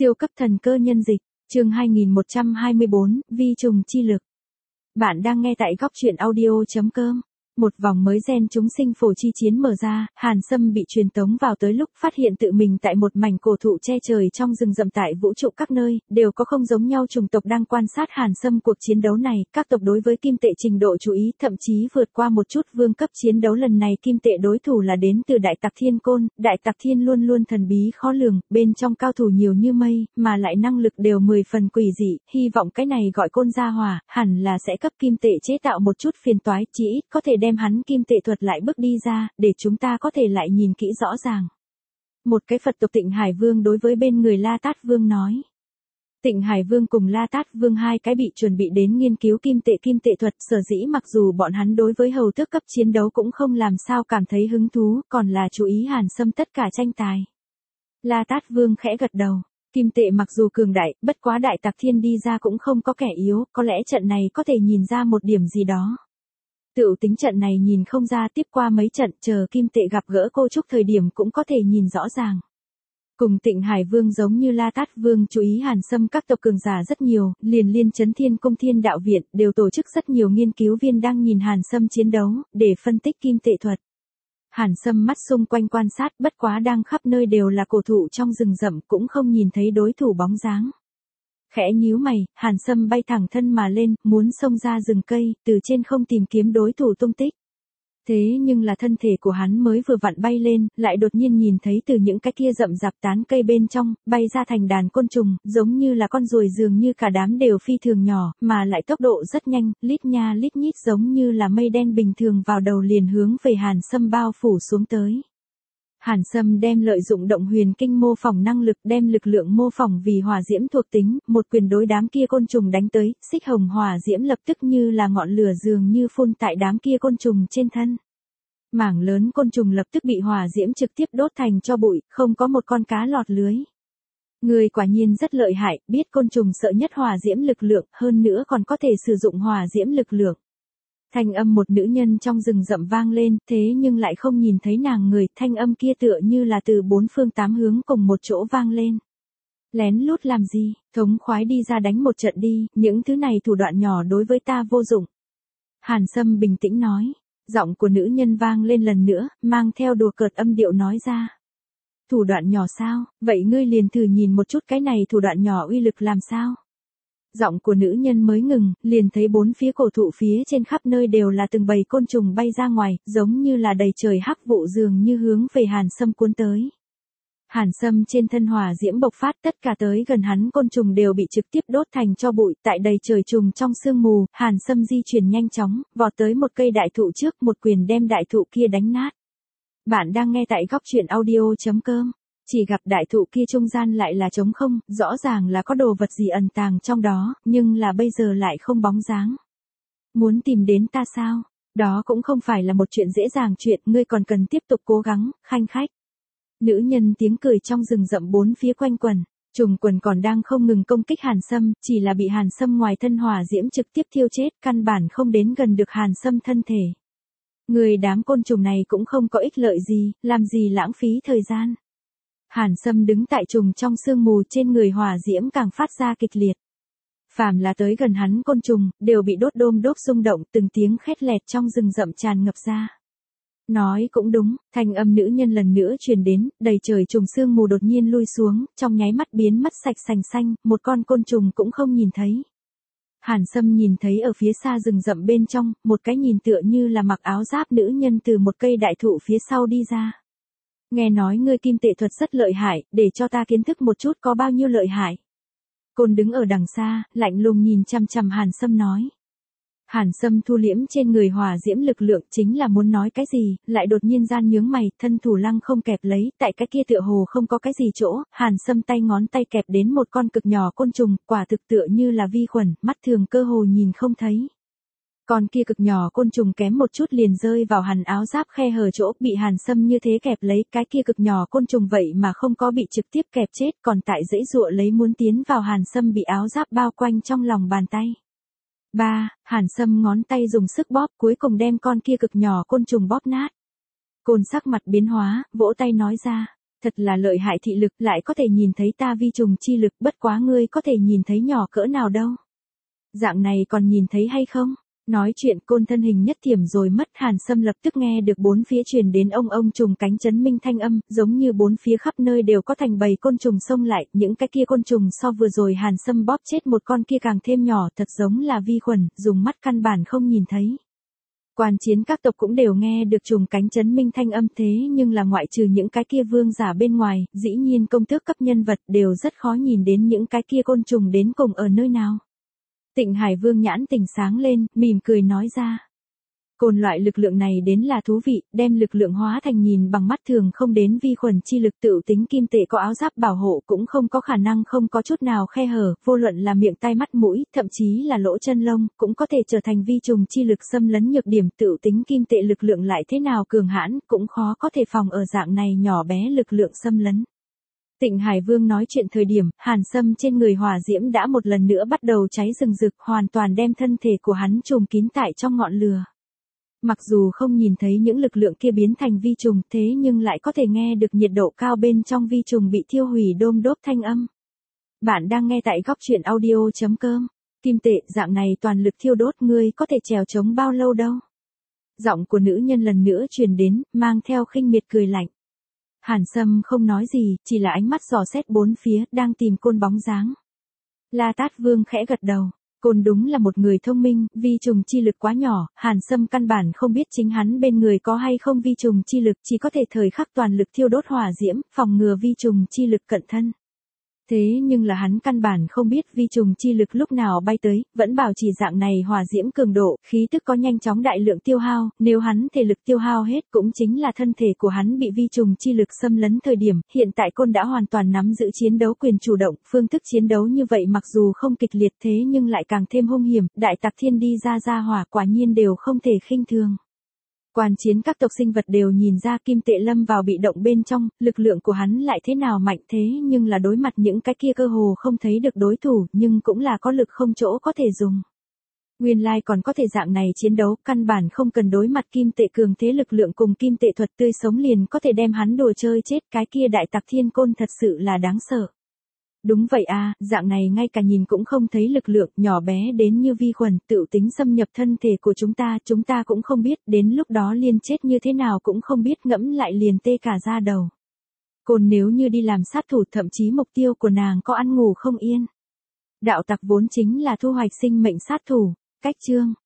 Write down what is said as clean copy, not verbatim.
Siêu cấp thần cơ nhân dịch, chương 2124, vi trùng chi lực. Bạn đang nghe tại góc truyện audio.com. Một vòng mới gen chúng sinh phổ chi chiến mở ra, Hàn Sâm bị truyền tống vào tới lúc phát hiện tự mình tại một mảnh cổ thụ che trời trong rừng rậm tại vũ trụ các nơi, đều có không giống nhau chủng tộc đang quan sát Hàn Sâm cuộc chiến đấu này, các tộc đối với kim tệ trình độ chú ý thậm chí vượt qua một chút vương cấp chiến đấu lần này kim tệ đối thủ là đến từ Đại Tặc Thiên Côn, Đại Tặc Thiên luôn luôn thần bí khó lường, bên trong cao thủ nhiều như mây, mà lại năng lực đều 10 phần quỷ dị, hy vọng cái này gọi côn gia hỏa, hẳn là sẽ cấp kim tệ chế tạo một chút phiền toái, chỉ ít có thể đem hắn kim tệ thuật lại bước đi ra, để chúng ta có thể lại nhìn kỹ rõ ràng. Một cái Phật tộc Tịnh Hải Vương đối với bên người La Tát Vương nói. Tịnh Hải Vương cùng La Tát Vương hai cái bị chuẩn bị đến nghiên cứu kim tệ thuật, sở dĩ mặc dù bọn hắn đối với hầu tước cấp chiến đấu cũng không làm sao cảm thấy hứng thú, còn là chú ý Hàn Sâm tất cả tranh tài. La Tát Vương khẽ gật đầu. Kim tệ mặc dù cường đại, bất quá Đại Tặc Thiên đi ra cũng không có kẻ yếu, có lẽ trận này có thể nhìn ra một điểm gì đó. Tựu tính trận này nhìn không ra, tiếp qua mấy trận chờ kim tệ gặp gỡ cô Trúc thời điểm cũng có thể nhìn rõ ràng. Cùng Tịnh Hải Vương giống như La Tát Vương chú ý Hàn Sâm các tộc cường giả rất nhiều, liên Chấn Thiên Cung Thiên Đạo Viện đều tổ chức rất nhiều nghiên cứu viên đang nhìn Hàn Sâm chiến đấu, để phân tích kim tệ thuật. Hàn Sâm mắt xung quanh quan sát, bất quá đang khắp nơi đều là cổ thụ trong rừng rậm, cũng không nhìn thấy đối thủ bóng dáng. Khẽ nhíu mày, Hàn Sâm bay thẳng thân mà lên, muốn xông ra rừng cây, từ trên không tìm kiếm đối thủ tung tích. Thế nhưng là thân thể của hắn mới vừa vặn bay lên, lại đột nhiên nhìn thấy từ những cái kia rậm rạp tán cây bên trong, bay ra thành đàn côn trùng, giống như là con ruồi dường như cả đám đều phi thường nhỏ, mà lại tốc độ rất nhanh, lít nha lít nhít giống như là mây đen bình thường vào đầu liền hướng về Hàn Sâm bao phủ xuống tới. Hàn Sâm đem lợi dụng động huyền kinh mô phỏng năng lực, đem lực lượng mô phỏng vì hỏa diễm thuộc tính, một quyền đối đám kia côn trùng đánh tới, xích hồng hỏa diễm lập tức như là ngọn lửa dường như phun tại đám kia côn trùng trên thân. Mảng lớn côn trùng lập tức bị hỏa diễm trực tiếp đốt thành tro bụi, không có một con cá lọt lưới. Người quả nhiên rất lợi hại, biết côn trùng sợ nhất hỏa diễm lực lượng, hơn nữa còn có thể sử dụng hỏa diễm lực lượng. Thanh âm một nữ nhân trong rừng rậm vang lên, thế nhưng lại không nhìn thấy nàng người, thanh âm kia tựa như là từ bốn phương tám hướng cùng một chỗ vang lên. Lén lút làm gì, thống khoái đi ra đánh một trận đi, những thứ này thủ đoạn nhỏ đối với ta vô dụng. Hàn Sâm bình tĩnh nói, giọng của nữ nhân vang lên lần nữa, mang theo đùa cợt âm điệu nói ra. Thủ đoạn nhỏ sao, vậy ngươi liền thử nhìn một chút cái này thủ đoạn nhỏ uy lực làm sao. Giọng của nữ nhân mới ngừng, liền thấy bốn phía cổ thụ phía trên khắp nơi đều là từng bầy côn trùng bay ra ngoài, giống như là đầy trời hắc vụ dường như hướng về Hàn Sâm cuốn tới. Hàn Sâm trên thân hỏa diễm bộc phát, tất cả tới gần hắn côn trùng đều bị trực tiếp đốt thành tro bụi, tại đầy trời trùng trong sương mù, Hàn Sâm di chuyển nhanh chóng, vọt tới một cây đại thụ trước, một quyền đem đại thụ kia đánh nát. Bạn đang nghe tại góc truyện audio.com. Chỉ gặp đại thụ kia trung gian lại là trống không, rõ ràng là có đồ vật gì ẩn tàng trong đó, nhưng là bây giờ lại không bóng dáng. Muốn tìm đến ta sao? Đó cũng không phải là một chuyện dễ dàng chuyện, ngươi còn cần tiếp tục cố gắng, khanh khách. Nữ nhân tiếng cười trong rừng rậm bốn phía quanh quẩn, trùng quần còn đang không ngừng công kích Hàn Sâm, chỉ là bị Hàn Sâm ngoài thân hỏa diễm trực tiếp thiêu chết, căn bản không đến gần được Hàn Sâm thân thể. Người đám côn trùng này cũng không có ích lợi gì, làm gì lãng phí thời gian. Hàn Sâm đứng tại trùng trong sương mù, trên người hỏa diễm càng phát ra kịch liệt. Phàm là tới gần hắn côn trùng, đều bị đốt đôm đốt rung động, từng tiếng khét lẹt trong rừng rậm tràn ngập ra. Nói cũng đúng, thanh âm nữ nhân lần nữa truyền đến, đầy trời trùng sương mù đột nhiên lui xuống, trong nháy mắt biến mất sạch sành xanh, một con côn trùng cũng không nhìn thấy. Hàn Sâm nhìn thấy ở phía xa rừng rậm bên trong, một cái nhìn tựa như là mặc áo giáp nữ nhân từ một cây đại thụ phía sau đi ra. Nghe nói ngươi kim tệ thuật rất lợi hại, để cho ta kiến thức một chút có bao nhiêu lợi hại. Côn đứng ở đằng xa, lạnh lùng nhìn chằm chằm Hàn Sâm nói. Hàn Sâm thu liễm trên người hỏa diễm lực lượng, chính là muốn nói cái gì, lại đột nhiên gian nhướng mày, thân thủ lăng không kẹp lấy, tại cái kia tựa hồ không có cái gì chỗ, Hàn Sâm tay ngón tay kẹp đến một con cực nhỏ côn trùng, quả thực tựa như là vi khuẩn, mắt thường cơ hồ nhìn không thấy. Con kia cực nhỏ côn trùng kém một chút liền rơi vào Hàn áo giáp khe hở chỗ, bị Hàn Sâm như thế kẹp lấy, cái kia cực nhỏ côn trùng vậy mà không có bị trực tiếp kẹp chết, còn tại giãy giụa lấy muốn tiến vào Hàn Sâm bị áo giáp bao quanh trong lòng bàn tay. Hàn Sâm ngón tay dùng sức bóp, cuối cùng đem con kia cực nhỏ côn trùng bóp nát. Côn sắc mặt biến hóa, vỗ tay nói ra. Thật là lợi hại thị lực, lại có thể nhìn thấy ta vi trùng chi lực, bất quá ngươi có thể nhìn thấy nhỏ cỡ nào đâu. Dạng này còn nhìn thấy hay không? Nói chuyện Côn thân hình nhất thiểm rồi mất. Hàn Sâm lập tức nghe được bốn phía truyền đến ông trùng cánh chấn minh thanh âm, giống như bốn phía khắp nơi đều có thành bầy côn trùng xông lại, những cái kia côn trùng so vừa rồi Hàn Sâm bóp chết một con kia càng thêm nhỏ, thật giống là vi khuẩn, dùng mắt căn bản không nhìn thấy. Quan chiến các tộc cũng đều nghe được trùng cánh chấn minh thanh âm, thế nhưng là ngoại trừ những cái kia vương giả bên ngoài, dĩ nhiên công tước cấp nhân vật đều rất khó nhìn đến những cái kia côn trùng đến cùng ở nơi nào. Tịnh Hải Vương nhãn tỉnh sáng lên, mỉm cười nói ra. Côn loại lực lượng này đến là thú vị, đem lực lượng hóa thành nhìn bằng mắt thường không đến vi khuẩn chi lực, tự tính kim tệ có áo giáp bảo hộ cũng không có khả năng không có chút nào khe hở, vô luận là miệng tai mắt mũi, thậm chí là lỗ chân lông, cũng có thể trở thành vi trùng chi lực xâm lấn nhược điểm, tự tính kim tệ lực lượng lại thế nào cường hãn, cũng khó có thể phòng ở dạng này nhỏ bé lực lượng xâm lấn. Tịnh Hải Vương nói chuyện thời điểm, Hàn Sâm trên người hỏa diễm đã một lần nữa bắt đầu cháy rừng rực, hoàn toàn đem thân thể của hắn trùm kín tại trong ngọn lửa. Mặc dù không nhìn thấy những lực lượng kia biến thành vi trùng, thế nhưng lại có thể nghe được nhiệt độ cao bên trong vi trùng bị thiêu hủy đôm đốp thanh âm. Bạn đang nghe tại góc chuyện audio.com. Kim tệ, dạng này toàn lực thiêu đốt, ngươi có thể trèo chống bao lâu đâu? Giọng của nữ nhân lần nữa truyền đến, mang theo khinh miệt cười lạnh. Hàn Sâm không nói gì, chỉ là ánh mắt dò xét bốn phía, đang tìm Côn bóng dáng. La Tát Vương khẽ gật đầu. Côn đúng là một người thông minh, vi trùng chi lực quá nhỏ, Hàn Sâm căn bản không biết chính hắn bên người có hay không vi trùng chi lực, chỉ có thể thời khắc toàn lực thiêu đốt hỏa diễm, phòng ngừa vi trùng chi lực cận thân. Thế nhưng là hắn căn bản không biết vi trùng chi lực lúc nào bay tới, vẫn bảo trì dạng này hỏa diễm cường độ, khí tức có nhanh chóng đại lượng tiêu hao, nếu hắn thể lực tiêu hao hết cũng chính là thân thể của hắn bị vi trùng chi lực xâm lấn thời điểm, hiện tại Côn đã hoàn toàn nắm giữ chiến đấu quyền chủ động, phương thức chiến đấu như vậy mặc dù không kịch liệt thế nhưng lại càng thêm hung hiểm, đại tặc thiên đi ra hỏa quả nhiên đều không thể khinh thường. Quan chiến các tộc sinh vật đều nhìn ra kim tệ lâm vào bị động bên trong, lực lượng của hắn lại thế nào mạnh thế nhưng là đối mặt những cái kia cơ hồ không thấy được đối thủ nhưng cũng là có lực không chỗ có thể dùng. Nguyên lai còn có thể dạng này chiến đấu, căn bản không cần đối mặt kim tệ cường thế lực lượng cùng kim tệ thuật tươi sống liền có thể đem hắn đùa chơi chết, cái kia đại tặc thiên Côn thật sự là đáng sợ. Đúng vậy à, dạng này ngay cả nhìn cũng không thấy lực lượng, nhỏ bé đến như vi khuẩn, tự tính xâm nhập thân thể của chúng ta cũng không biết, đến lúc đó liền chết như thế nào cũng không biết, ngẫm lại liền tê cả da đầu. Côn nếu như đi làm sát thủ, thậm chí mục tiêu của nàng có ăn ngủ không yên. Đạo tặc vốn chính là thu hoạch sinh mệnh sát thủ. Cách chương